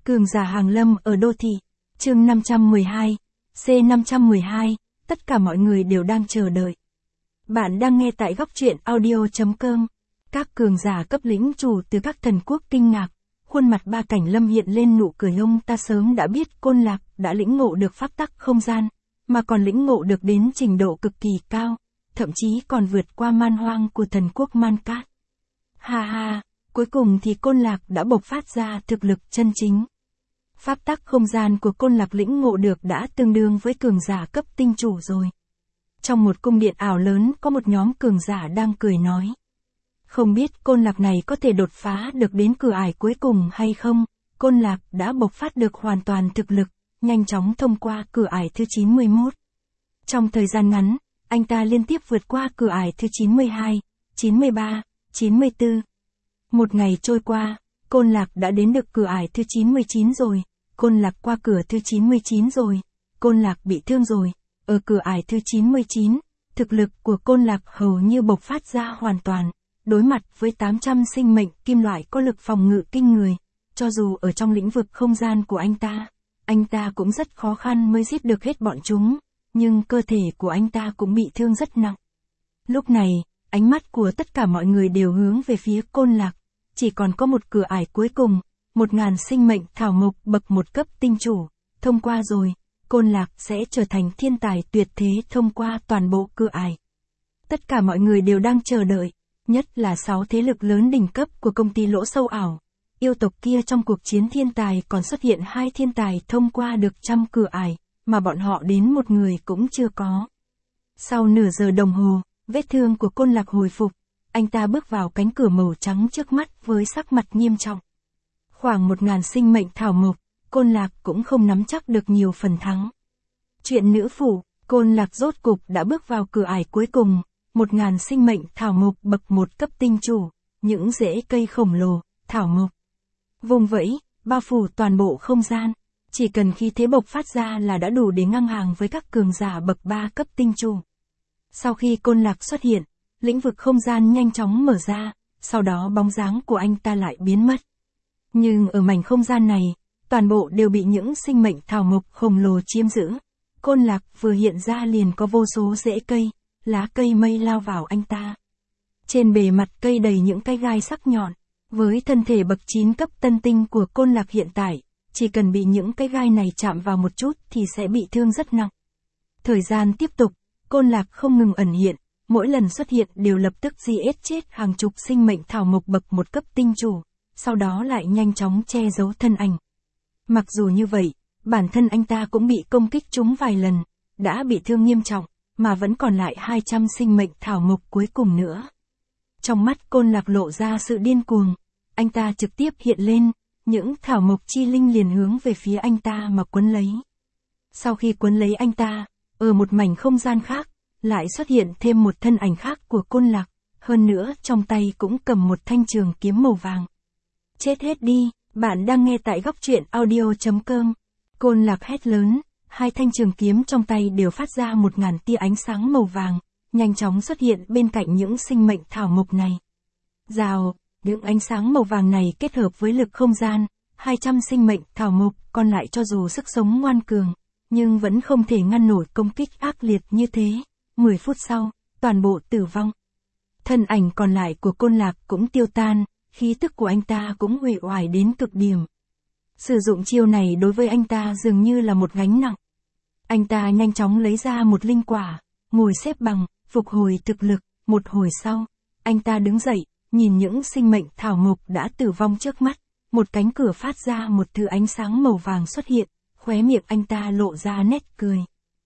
Cường giả hàng lâm ở đô thị. Chương 512, C512, tất cả mọi người đều đang chờ đợi. Bạn đang nghe tại góc truyện audio.com. Các cường giả cấp lĩnh chủ từ các thần quốc kinh ngạc, khuôn mặt Ba Cảnh Lâm hiện lên nụ cười. Ông ta sớm đã biết Côn Lạc đã lĩnh ngộ được pháp tắc không gian, mà còn lĩnh ngộ được đến trình độ cực kỳ cao, thậm chí còn vượt qua man hoang của thần quốc Man Cát. Ha ha, cuối cùng thì Côn Lạc đã bộc phát ra thực lực chân chính. Pháp tắc không gian của Côn Lạc lĩnh ngộ được đã tương đương với cường giả cấp tinh chủ rồi. Trong một cung điện ảo lớn có một nhóm cường giả đang cười nói. Không biết Côn Lạc này có thể đột phá được đến cửa ải cuối cùng hay không. Côn Lạc đã bộc phát được hoàn toàn thực lực, nhanh chóng thông qua cửa ải thứ 91. Trong thời gian ngắn, anh ta liên tiếp vượt qua cửa ải thứ 92, 93, 94. Một ngày trôi qua, Côn Lạc đã đến được cửa ải thứ 99 rồi. Côn Lạc qua cửa thứ 99 rồi. Côn Lạc bị thương rồi. Ở cửa ải thứ 99, thực lực của Côn Lạc hầu như bộc phát ra hoàn toàn. Đối mặt với 800 sinh mệnh kim loại có lực phòng ngự kinh người, cho dù ở trong lĩnh vực không gian của anh ta cũng rất khó khăn mới giết được hết bọn chúng, nhưng cơ thể của anh ta cũng bị thương rất nặng. Lúc này, ánh mắt của tất cả mọi người đều hướng về phía Côn Lạc, chỉ còn có một cửa ải cuối cùng, 1000 sinh mệnh thảo mộc bậc 1 cấp tinh chủ, thông qua rồi, Côn Lạc sẽ trở thành thiên tài tuyệt thế thông qua toàn bộ cửa ải. Tất cả mọi người đều đang chờ đợi. Nhất là 6 thế lực lớn đỉnh cấp của công ty lỗ sâu ảo. Yêu tộc kia trong cuộc chiến thiên tài còn xuất hiện 2 thiên tài thông qua được 100 cửa ải, mà bọn họ đến một người cũng chưa có. Sau nửa giờ đồng hồ, vết thương của Côn Lạc hồi phục, anh ta bước vào cánh cửa màu trắng trước mắt với sắc mặt nghiêm trọng. Khoảng 1000 sinh mệnh thảo mộc, Côn Lạc cũng không nắm chắc được nhiều phần thắng. Chuyện nữ phủ, Côn Lạc rốt cục đã bước vào cửa ải cuối cùng. 1000 sinh mệnh thảo mộc bậc 1 cấp tinh chủ, những rễ cây khổng lồ, thảo mộc. Vùng vẫy, bao phủ toàn bộ không gian, chỉ cần khí thế bộc phát ra là đã đủ để ngang hàng với các cường giả bậc 3 cấp tinh chủ. Sau khi Côn Lạc xuất hiện, lĩnh vực không gian nhanh chóng mở ra, sau đó bóng dáng của anh ta lại biến mất. Nhưng ở mảnh không gian này, toàn bộ đều bị những sinh mệnh thảo mộc khổng lồ chiếm giữ. Côn Lạc vừa hiện ra liền có vô số rễ cây, lá cây mây lao vào anh ta. Trên bề mặt cây đầy những cái gai sắc nhọn. Với thân thể bậc 9 cấp tân tinh của Côn Lạc hiện tại, chỉ cần bị những cái gai này chạm vào một chút thì sẽ bị thương rất nặng. Thời gian tiếp tục, Côn Lạc không ngừng ẩn hiện, mỗi lần xuất hiện đều lập tức giết chết hàng chục sinh mệnh thảo mộc bậc 1 cấp tinh chủ, sau đó lại nhanh chóng che giấu thân ảnh. Mặc dù như vậy, bản thân anh ta cũng bị công kích trúng vài lần, đã bị thương nghiêm trọng, mà vẫn còn lại 200 sinh mệnh thảo mộc cuối cùng nữa. Trong mắt Côn Lạc lộ ra sự điên cuồng, anh ta trực tiếp hiện lên, những thảo mộc chi linh liền hướng về phía anh ta mà quấn lấy. Sau khi quấn lấy anh ta, ở một mảnh không gian khác, lại xuất hiện thêm một thân ảnh khác của Côn Lạc, hơn nữa trong tay cũng cầm một thanh trường kiếm màu vàng. Chết hết đi, bạn đang nghe tại góc truyện audio.com. Côn Lạc hét lớn. 2 thanh trường kiếm trong tay đều phát ra 1000 tia ánh sáng màu vàng, nhanh chóng xuất hiện bên cạnh những sinh mệnh thảo mộc này. Rào, những ánh sáng màu vàng này kết hợp với lực không gian, 200 sinh mệnh thảo mộc còn lại cho dù sức sống ngoan cường, nhưng vẫn không thể ngăn nổi công kích ác liệt như thế. 10 phút sau, toàn bộ tử vong. Thân ảnh còn lại của Côn Lạc cũng tiêu tan, khí tức của anh ta cũng uể oải đến cực điểm. Sử dụng chiêu này đối với anh ta dường như là một gánh nặng. Anh ta nhanh chóng lấy ra một linh quả, ngồi xếp bằng, phục hồi thực lực. Một hồi sau, anh ta đứng dậy, nhìn những sinh mệnh thảo mộc đã tử vong trước mắt. Một cánh cửa phát ra một thứ ánh sáng màu vàng xuất hiện, khóe miệng anh ta lộ ra nét cười.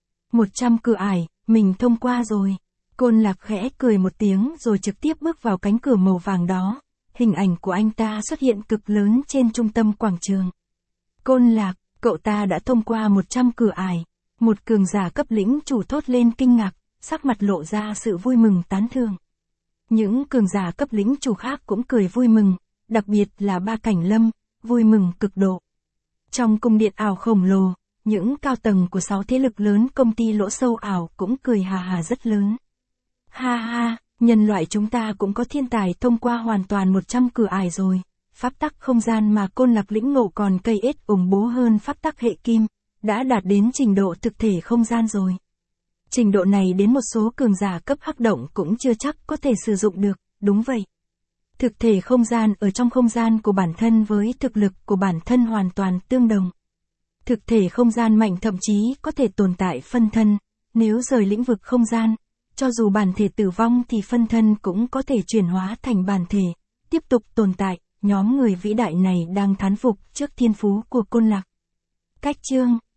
100 cửa ải, mình thông qua rồi. Côn Lạc khẽ cười một tiếng rồi trực tiếp bước vào cánh cửa màu vàng đó. Hình ảnh của anh ta xuất hiện cực lớn trên trung tâm quảng trường. Côn Lạc, cậu ta đã thông qua 100 cửa ải. Một cường giả cấp lĩnh chủ thốt lên kinh ngạc, sắc mặt lộ ra sự vui mừng tán thưởng. Những cường giả cấp lĩnh chủ khác cũng cười vui mừng, đặc biệt là Ba Cảnh Lâm, vui mừng cực độ. Trong cung điện ảo khổng lồ, những cao tầng của 6 thế lực lớn công ty lỗ sâu ảo cũng cười hà hà rất lớn. Ha ha, nhân loại chúng ta cũng có thiên tài thông qua hoàn toàn 100 cửa ải rồi. pháp tắc không gian mà Côn Lạc lĩnh ngộ còn cây ết ủng bố hơn pháp tắc hệ kim, đã đạt đến trình độ thực thể không gian rồi. Trình độ này đến một số cường giả cấp hắc động cũng chưa chắc có thể sử dụng được, đúng vậy. Thực thể không gian ở trong không gian của bản thân với thực lực của bản thân hoàn toàn tương đồng. Thực thể không gian mạnh thậm chí có thể tồn tại phân thân, nếu rời lĩnh vực không gian, cho dù bản thể tử vong thì phân thân cũng có thể chuyển hóa thành bản thể, tiếp tục tồn tại. Nhóm người vĩ đại này đang thán phục trước thiên phú của Côn Lạc. Cách chương